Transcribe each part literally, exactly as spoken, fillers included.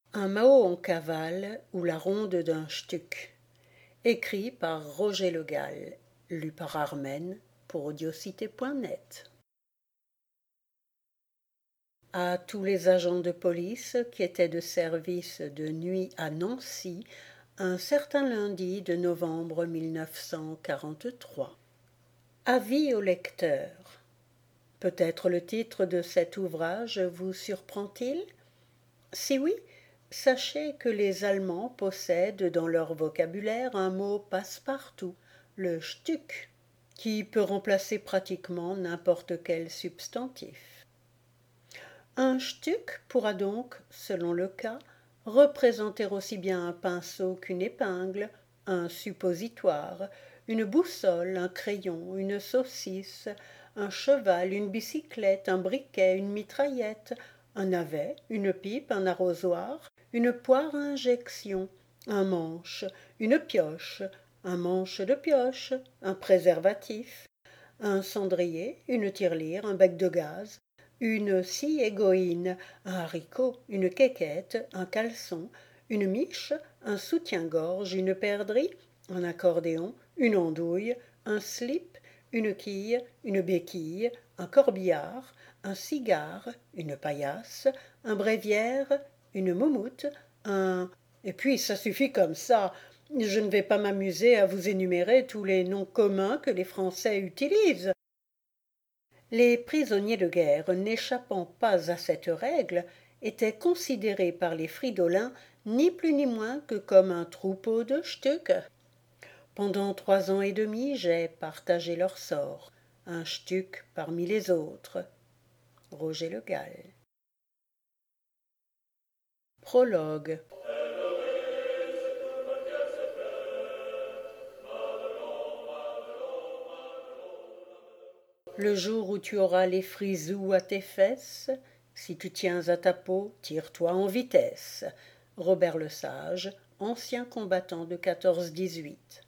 Un Mao en cavale ou la ronde d'un Stuck. Écrit par Roger Le Gall. Lu par Armen pour audiocité point net. À tous les agents de police qui étaient de service de nuit à Nancy, un certain lundi de novembre mille neuf cent quarante-trois. Avis au lecteur. Peut-être le titre de cet ouvrage vous surprend-il? Si oui, sachez que les Allemands possèdent dans leur vocabulaire un mot passe-partout, le Stück, qui peut remplacer pratiquement n'importe quel substantif. Un Stück pourra donc, selon le cas, représenter aussi bien un pinceau qu'une épingle, un suppositoire, une boussole, un crayon, une saucisse, un cheval, une bicyclette, un briquet, une mitraillette, un navet, une pipe, un arrosoir, une poire à injection, un manche, une pioche, un manche de pioche, un préservatif, un cendrier, une tirelire, un bec de gaz, une scie égoïne, un haricot, une quéquette, un caleçon, une miche, un soutien-gorge, une perdrix, un accordéon, une andouille, un slip, une quille, une béquille, un corbillard, un cigare, une paillasse, un bréviaire, une moumoute, un... Et puis ça suffit comme ça. Je ne vais pas m'amuser à vous énumérer tous les noms communs que les Français utilisent. Les prisonniers de guerre, n'échappant pas à cette règle, étaient considérés par les fridolins ni plus ni moins que comme un troupeau de Stuck. Pendant trois ans et demi, j'ai partagé leur sort, un Stuck parmi les autres. Roger Le Gall. Prologue. Le jour où tu auras les frisous à tes fesses, si tu tiens à ta peau, tire-toi en vitesse. Robert le Sage, ancien combattant de quatorze dix-huit.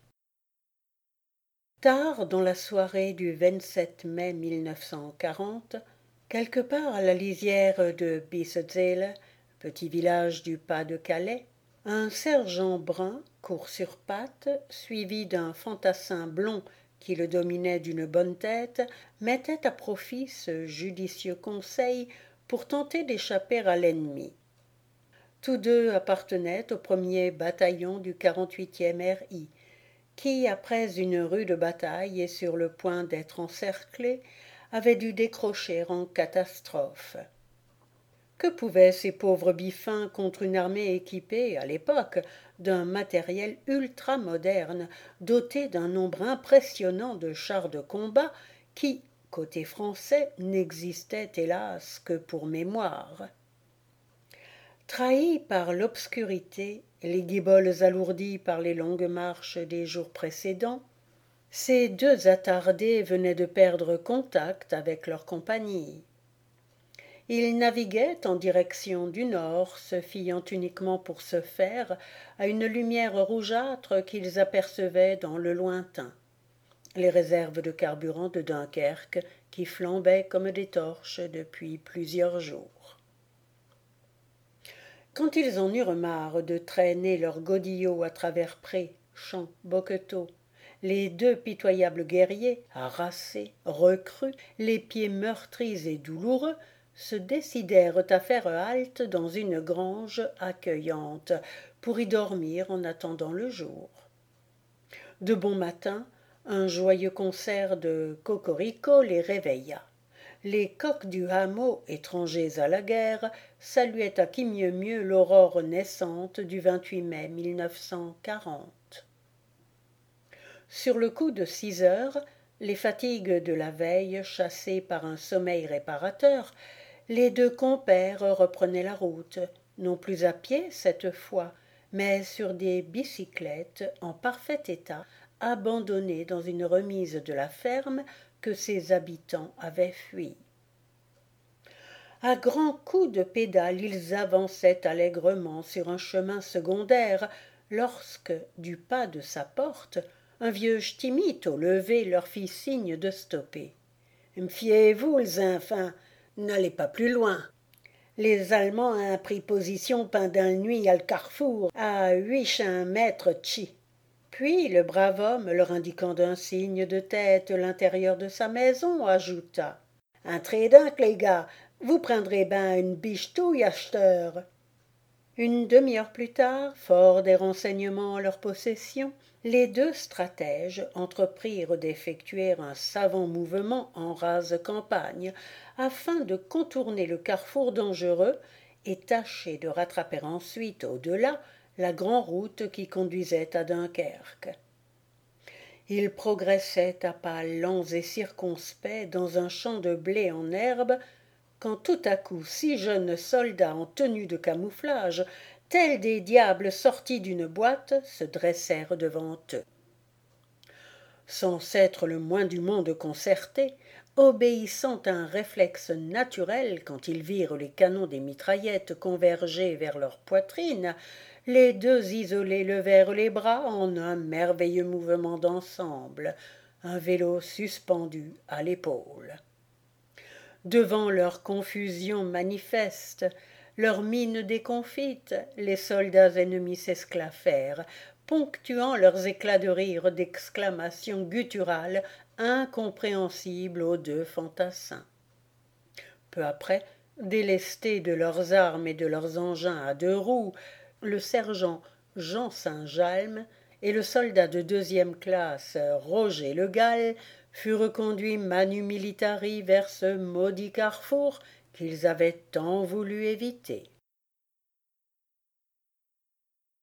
Tard dans la soirée du vingt-sept mai mille neuf cent quarante, quelque part à la lisière de Bissezele, petit village du Pas-de-Calais, un sergent brun, court sur pattes, suivi d'un fantassin blond qui le dominait d'une bonne tête, mettait à profit ce judicieux conseil pour tenter d'échapper à l'ennemi. Tous deux appartenaient au premier bataillon du quarante-huitième R I, qui, après une rude bataille et sur le point d'être encerclé, avait dû décrocher en catastrophe. Que pouvaient ces pauvres biffins contre une armée équipée, à l'époque, d'un matériel ultramoderne, doté d'un nombre impressionnant de chars de combat qui, côté français, n'existaient hélas que pour mémoire. Trahis par l'obscurité, les guiboles alourdies par les longues marches des jours précédents, ces deux attardés venaient de perdre contact avec leur compagnie. Ils naviguaient en direction du nord, se fiant uniquement pour ce faire à une lumière rougeâtre qu'ils apercevaient dans le lointain, les réserves de carburant de Dunkerque qui flambaient comme des torches depuis plusieurs jours. Quand ils en eurent marre de traîner leurs godillots à travers prés, champs, boqueteaux, les deux pitoyables guerriers, harassés, recrues, les pieds meurtris et douloureux, se décidèrent à faire halte dans une grange accueillante pour y dormir en attendant le jour. De bon matin, un joyeux concert de cocorico les réveilla. Les coqs du hameau, étrangers à la guerre, saluaient à qui mieux mieux l'aurore naissante du vingt-huit mai mille neuf cent quarante. Sur le coup de six heures, les fatigues de la veille chassées par un sommeil réparateur, les deux compères reprenaient la route, non plus à pied cette fois, mais sur des bicyclettes en parfait état, abandonnées dans une remise de la ferme que ses habitants avaient fui. À grands coups de pédale, ils avançaient allègrement sur un chemin secondaire, lorsque, du pas de sa porte, un vieux ch'timite au lever leur fit signe de stopper. « Fiez-vous, les enfants, n'allez pas plus loin. » Les Allemands ont pris position pendant la nuit à le carrefour, à huit cents mètres chi. Puis le brave homme, leur indiquant d'un signe de tête l'intérieur de sa maison, ajouta: Entrez donc, les gars, vous prendrez ben une bichetouille à c'te heure. Une demi-heure plus tard, forts des renseignements en leur possession, les deux stratèges entreprirent d'effectuer un savant mouvement en rase campagne, afin de contourner le carrefour dangereux et tâcher de rattraper ensuite, au-delà, la grande route qui conduisait à Dunkerque. Ils progressaient à pas lents et circonspects dans un champ de blé en herbe, quand tout à coup six jeunes soldats en tenue de camouflage, tels des diables sortis d'une boîte, se dressèrent devant eux. Sans s'être le moins du monde concertés, obéissant à un réflexe naturel quand ils virent les canons des mitraillettes converger vers leur poitrine, les deux isolés levèrent les bras en un merveilleux mouvement d'ensemble, un vélo suspendu à l'épaule. Devant leur confusion manifeste, leur mine déconfite, les soldats ennemis s'esclaffèrent, ponctuant leurs éclats de rire d'exclamations gutturales incompréhensibles aux deux fantassins. Peu après, délestés de leurs armes et de leurs engins à deux roues, le sergent Jean Saint-Jalme et le soldat de deuxième classe Roger Le Gall furent reconduits manu militari vers ce maudit carrefour qu'ils avaient tant voulu éviter.